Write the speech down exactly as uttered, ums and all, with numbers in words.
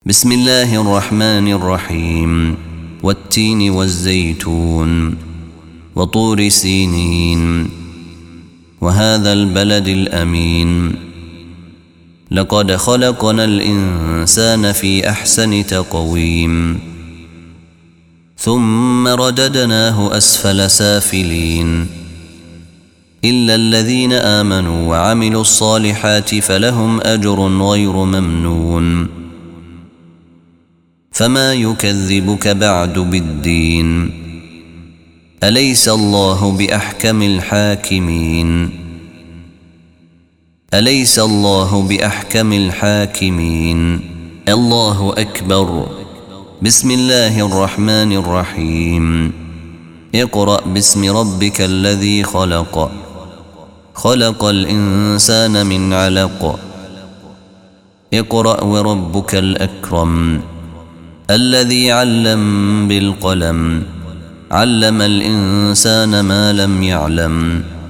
بسم الله الرحمن الرحيم والتين والزيتون وطور سينين وهذا البلد الأمين لقد خلقنا الإنسان في أحسن تقويم ثم رددناه أسفل سافلين إلا الذين آمنوا وعملوا الصالحات فلهم أجر غير ممنون فما يكذبك بعد بالدين أليس الله بأحكم الحاكمين أليس الله بأحكم الحاكمين الله أكبر. بسم الله الرحمن الرحيم اقرأ باسم ربك الذي خلق خلق الإنسان من علق اقرأ وربك الأكرم الذي علم بالقلم علم الإنسان ما لم يعلم